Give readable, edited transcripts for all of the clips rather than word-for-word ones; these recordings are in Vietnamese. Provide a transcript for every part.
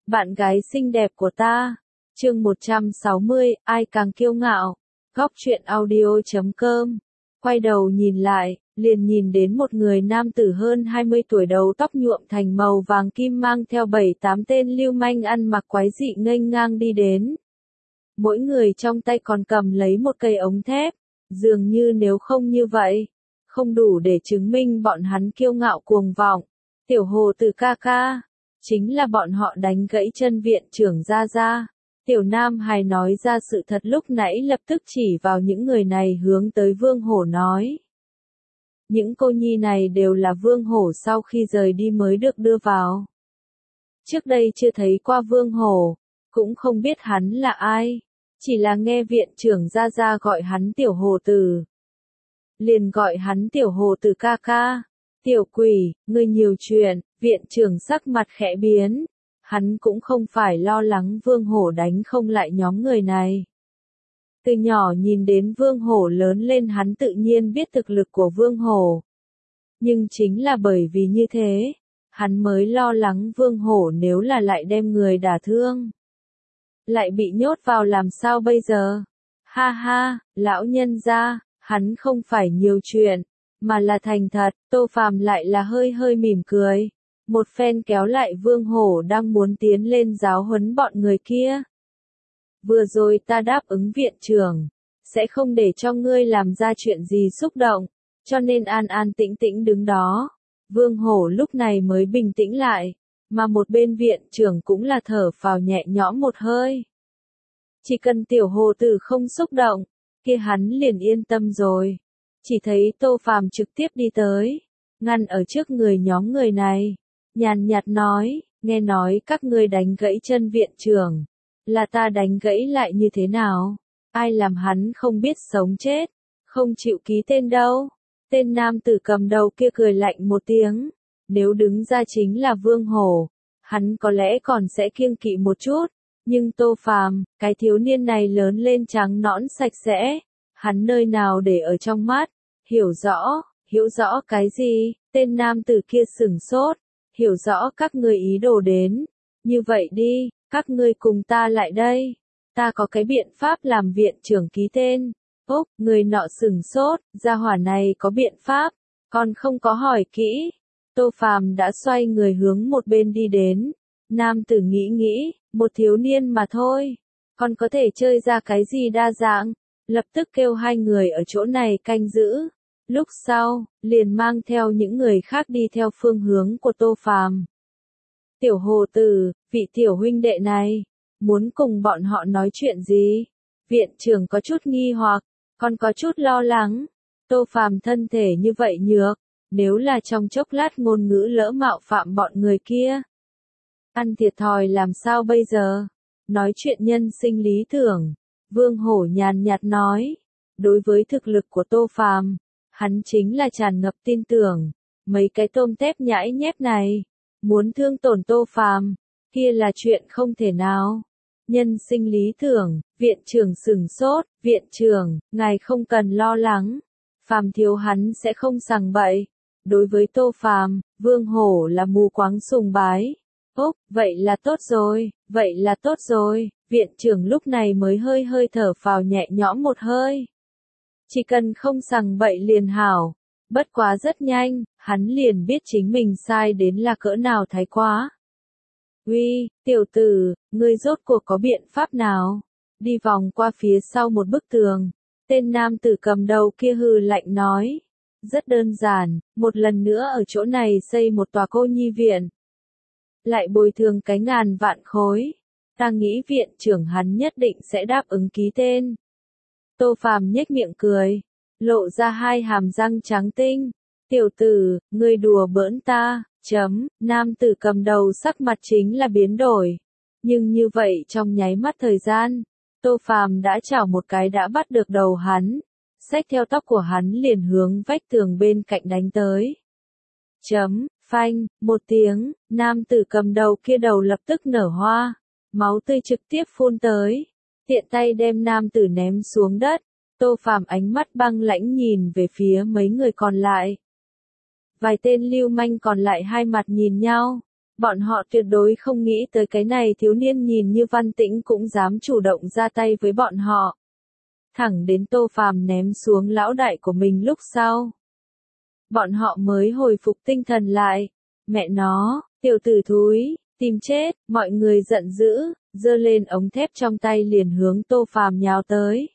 bạn gái xinh đẹp của ta. Chương 160, ai càng kiêu ngạo. Góc truyện audio.com. Quay đầu nhìn lại, liền nhìn đến một người nam tử hơn 20 tuổi, đầu tóc nhuộm thành màu vàng kim, mang theo 7-8 tên lưu manh ăn mặc quái dị nghênh ngang đi đến. Mỗi người trong tay còn cầm lấy một cây ống thép, dường như nếu không như vậy, không đủ để chứng minh bọn hắn kiêu ngạo cuồng vọng. Tiểu Hồ Tử ca ca, chính là bọn họ đánh gãy chân viện trưởng Gia Gia. Tiểu Nam Hải nói ra sự thật lúc nãy, lập tức chỉ vào những người này hướng tới Vương Hổ nói. Những cô nhi này đều là Vương Hổ sau khi rời đi mới được đưa vào. Trước đây chưa thấy qua Vương Hổ, cũng không biết hắn là ai, chỉ là nghe viện trưởng Gia Gia gọi hắn Tiểu Hồ Tử. Liền gọi hắn Tiểu Hồ Tử ca ca. Tiểu quỷ, ngươi nhiều chuyện. Viện trưởng sắc mặt khẽ biến. Hắn cũng không phải lo lắng Vương Hổ đánh không lại nhóm người này. Từ nhỏ nhìn đến Vương Hổ lớn lên, hắn tự nhiên biết thực lực của Vương Hổ. Nhưng chính là bởi vì như thế, hắn mới lo lắng Vương Hổ nếu là lại đem người đả thương, lại bị nhốt vào làm sao bây giờ? Ha ha, lão nhân gia, hắn không phải nhiều chuyện, mà là thành thật. Tô Phàm lại là hơi hơi mỉm cười, một phen kéo lại Vương Hổ đang muốn tiến lên giáo huấn bọn người kia. Vừa rồi ta đáp ứng viện trưởng, sẽ không để cho ngươi làm ra chuyện gì xúc động, cho nên an an tĩnh tĩnh đứng đó. Vương Hổ lúc này mới bình tĩnh lại, mà một bên viện trưởng cũng là thở phào nhẹ nhõm một hơi. Chỉ cần Tiểu Hồ Tử không xúc động, kia hắn liền yên tâm rồi. Chỉ thấy Tô Phàm trực tiếp đi tới, ngăn ở trước người nhóm người này, nhàn nhạt nói, nghe nói các ngươi đánh gãy chân viện trưởng, là ta đánh gãy lại như thế nào? Ai làm hắn không biết sống chết, không chịu ký tên đâu? Tên nam tử cầm đầu kia cười lạnh một tiếng, nếu đứng ra chính là Vương Hổ, hắn có lẽ còn sẽ kiêng kỵ một chút, nhưng Tô Phàm, cái thiếu niên này lớn lên trắng nõn sạch sẽ, hắn nơi nào để ở trong mắt? Hiểu rõ cái gì? Tên nam tử kia sửng sốt, hiểu rõ các ngươi ý đồ đến. Như vậy đi, các ngươi cùng ta lại đây. Ta có cái biện pháp làm viện trưởng ký tên. Úc, người nọ sửng sốt, gia hỏa này có biện pháp, còn không có hỏi kỹ. Tô Phàm đã xoay người hướng một bên đi đến. Nam tử nghĩ, một thiếu niên mà thôi, còn có thể chơi ra cái gì đa dạng, lập tức kêu hai người ở chỗ này canh giữ. Lúc sau, liền mang theo những người khác đi theo phương hướng của Tô Phàm. Tiểu Hồ Tử, vị tiểu huynh đệ này, muốn cùng bọn họ nói chuyện gì? Viện trưởng có chút nghi hoặc, còn có chút lo lắng. Tô Phàm thân thể như vậy nhược, nếu là trong chốc lát ngôn ngữ lỡ mạo phạm bọn người kia, ăn thiệt thòi làm sao bây giờ? Nói chuyện nhân sinh lý tưởng. Vương Hổ nhàn nhạt nói, đối với thực lực của Tô Phàm, hắn chính là tràn ngập tin tưởng. Mấy cái tôm tép nhãi nhép này, muốn thương tổn Tô Phàm, kia là chuyện không thể nào. Nhân sinh lý tưởng. Viện trưởng sửng sốt, viện trưởng, ngài không cần lo lắng, Phàm thiếu hắn sẽ không sằng bậy. Đối với Tô Phàm, Vương Hổ là mù quáng sùng bái. Úc, vậy là tốt rồi, viện trưởng lúc này mới hơi hơi thở phào nhẹ nhõm một hơi. Chỉ cần không sằng bậy liền hảo. Bất quá rất nhanh, hắn liền biết chính mình sai đến là cỡ nào thái quá. Uy, tiểu tử, ngươi rốt cuộc có biện pháp nào? Đi vòng qua phía sau một bức tường, tên nam tử cầm đầu kia hừ lạnh nói. Rất đơn giản, một lần nữa ở chỗ này xây một tòa cô nhi viện. Lại bồi thường cái ngàn vạn khối. Ta nghĩ viện trưởng hắn nhất định sẽ đáp ứng ký tên. Tô Phàm nhếch miệng cười, lộ ra hai hàm răng trắng tinh. Tiểu tử, ngươi đùa bỡn ta, nam tử cầm đầu sắc mặt chính là biến đổi. Nhưng như vậy trong nháy mắt thời gian, Tô Phàm đã chảo một cái đã bắt được đầu hắn, xách theo tóc của hắn liền hướng vách tường bên cạnh đánh tới. Phanh, một tiếng, nam tử cầm đầu kia đầu lập tức nở hoa, máu tươi trực tiếp phun tới, tiện tay đem nam tử ném xuống đất. Tô Phàm ánh mắt băng lãnh nhìn về phía mấy người còn lại. Vài tên lưu manh còn lại hai mặt nhìn nhau, Bọn họ tuyệt đối không nghĩ tới cái này thiếu niên nhìn như văn tĩnh cũng dám chủ động ra tay với bọn họ. Thẳng đến Tô Phàm ném xuống lão đại của mình lúc sau. Bọn họ mới hồi phục tinh thần lại. Mẹ nó, tiểu tử thúi, tìm chết, mọi người giận dữ, giơ lên ống thép trong tay liền hướng Tô Phàm nhào tới.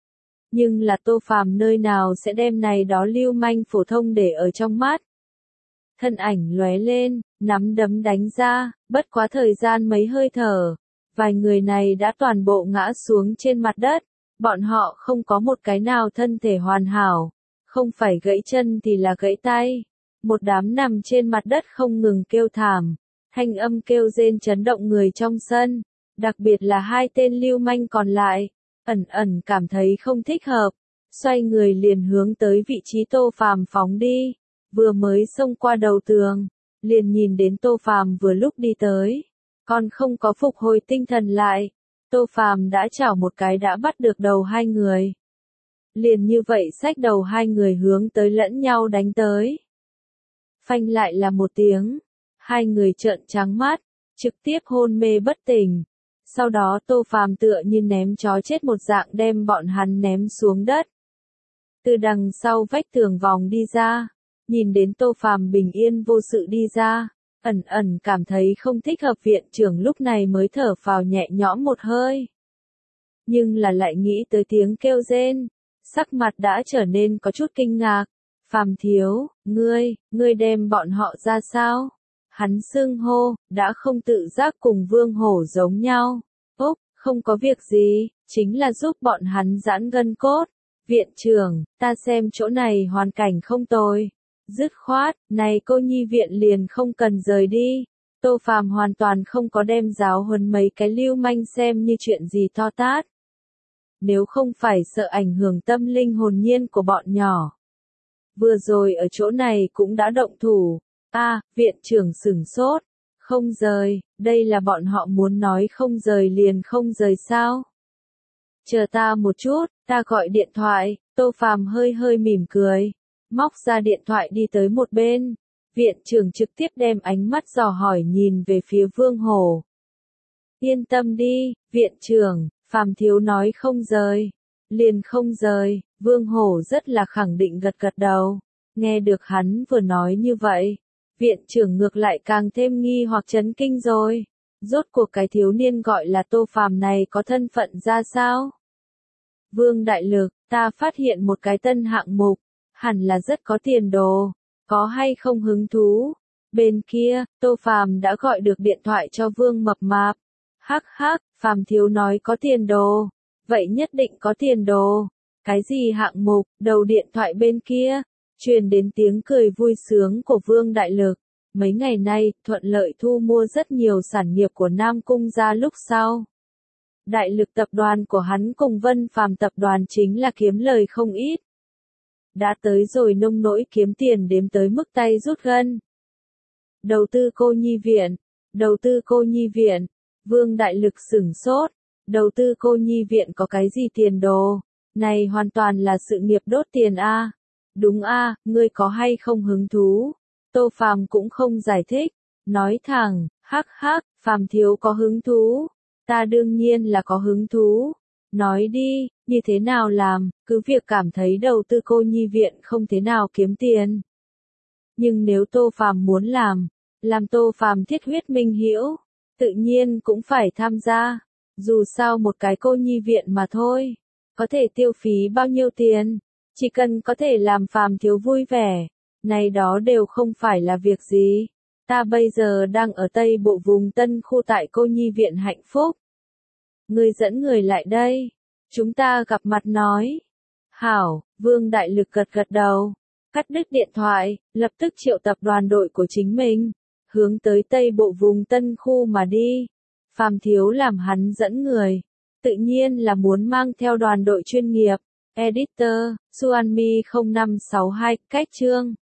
Nhưng là Tô Phàm nơi nào sẽ đem này đó lưu manh phổ thông để ở trong mắt. Thân ảnh lóe lên, nắm đấm đánh ra, bất quá thời gian mấy hơi thở. Vài người này đã toàn bộ ngã xuống trên mặt đất. Bọn họ không có một cái nào thân thể hoàn hảo. Không phải gãy chân thì là gãy tay. Một đám nằm trên mặt đất không ngừng kêu thảm. Thanh âm kêu rên chấn động người trong sân. Đặc biệt là hai tên lưu manh còn lại. Ẩn ẩn cảm thấy không thích hợp. Xoay người liền hướng tới vị trí Tô Phàm phóng đi. Vừa mới xông qua đầu tường. Liền nhìn đến Tô Phàm vừa lúc đi tới. Còn không có phục hồi tinh thần lại. Tô Phàm đã chảo một cái đã bắt được đầu hai người. Liền như vậy xách đầu hai người hướng tới lẫn nhau đánh tới. Phanh lại là một tiếng. Hai người trợn trắng mắt, trực tiếp hôn mê bất tỉnh. Sau đó Tô Phàm tựa như ném chó chết một dạng đem bọn hắn ném xuống đất. Từ đằng sau vách tường vòng đi ra, nhìn đến Tô Phàm bình yên vô sự đi ra, ẩn ẩn cảm thấy không thích hợp, viện trưởng lúc này mới thở phào nhẹ nhõm một hơi. Nhưng là lại nghĩ tới tiếng kêu rên, sắc mặt đã trở nên có chút kinh ngạc. Phàm thiếu, ngươi đem bọn họ ra sao? Hắn xưng hô, đã không tự giác cùng Vương Hổ giống nhau. Úc, không có việc gì, chính là giúp bọn hắn giãn gân cốt. Viện trưởng, ta xem chỗ này hoàn cảnh không tồi. Dứt khoát, này cô nhi viện liền không cần rời đi. Tô Phàm hoàn toàn không có đem giáo huấn mấy cái lưu manh xem như chuyện gì to tát. Nếu không phải sợ ảnh hưởng tâm linh hồn nhiên của bọn nhỏ. Vừa rồi ở chỗ này cũng đã động thủ. Viện trưởng sửng sốt. Không rời, đây là bọn họ muốn nói không rời liền không rời sao? Chờ ta một chút, ta gọi điện thoại. Tô Phàm hơi hơi mỉm cười. Móc ra điện thoại đi tới một bên. Viện trưởng trực tiếp đem ánh mắt dò hỏi nhìn về phía Vương Hổ. Yên tâm đi, viện trưởng, Phàm thiếu nói không rời. Liền không rời, Vương Hổ rất là khẳng định gật gật đầu. Nghe được hắn vừa nói như vậy, viện trưởng ngược lại càng thêm nghi hoặc chấn kinh rồi. Rốt cuộc cái thiếu niên gọi là Tô Phàm này có thân phận ra sao? Vương Đại Lực, ta phát hiện một cái tân hạng mục, hẳn là rất có tiền đồ, có hay không hứng thú? Bên kia, Tô Phàm đã gọi được điện thoại cho Vương Mập Mạp. Hắc hắc, Phàm thiếu nói có tiền đồ, vậy nhất định có tiền đồ. Cái gì hạng mục? Đầu điện thoại bên kia truyền đến tiếng cười vui sướng của Vương Đại Lực. Mấy ngày nay, thuận lợi thu mua rất nhiều sản nghiệp của Nam Cung gia lúc sau. Đại Lực tập đoàn của hắn cùng Vân Phàm tập đoàn chính là kiếm lời không ít. Đã tới rồi nông nỗi kiếm tiền đếm tới mức tay rút gân. Đầu tư cô nhi viện. Đầu tư cô nhi viện. Vương Đại Lực sửng sốt. Đầu tư cô nhi viện có cái gì tiền đồ? Này hoàn toàn là sự nghiệp đốt tiền a. Đúng a, ngươi có hay không hứng thú? Tô Phàm cũng không giải thích. Nói thẳng, hắc hắc, Phàm thiếu có hứng thú. Ta đương nhiên là có hứng thú. Nói đi, như thế nào làm, cứ việc cảm thấy đầu tư cô nhi viện không thế nào kiếm tiền. Nhưng nếu Tô Phàm muốn làm Tô Phàm thiết huyết minh hữu, tự nhiên cũng phải tham gia. Dù sao một cái cô nhi viện mà thôi, có thể tiêu phí bao nhiêu tiền, chỉ cần có thể làm Phàm thiếu vui vẻ, này đó đều không phải là việc gì. Ta bây giờ đang ở Tây Bộ vùng Tân khu tại cô nhi viện Hạnh Phúc. Ngươi dẫn người lại đây, chúng ta gặp mặt nói. Hảo, Vương Đại Lực gật gật đầu, cắt đứt điện thoại, lập tức triệu tập đoàn đội của chính mình, hướng tới Tây Bộ vùng Tân khu mà đi. Phàm thiếu làm hắn dẫn người, tự nhiên là muốn mang theo đoàn đội chuyên nghiệp. Editor, Suanmi 0562, cách chương.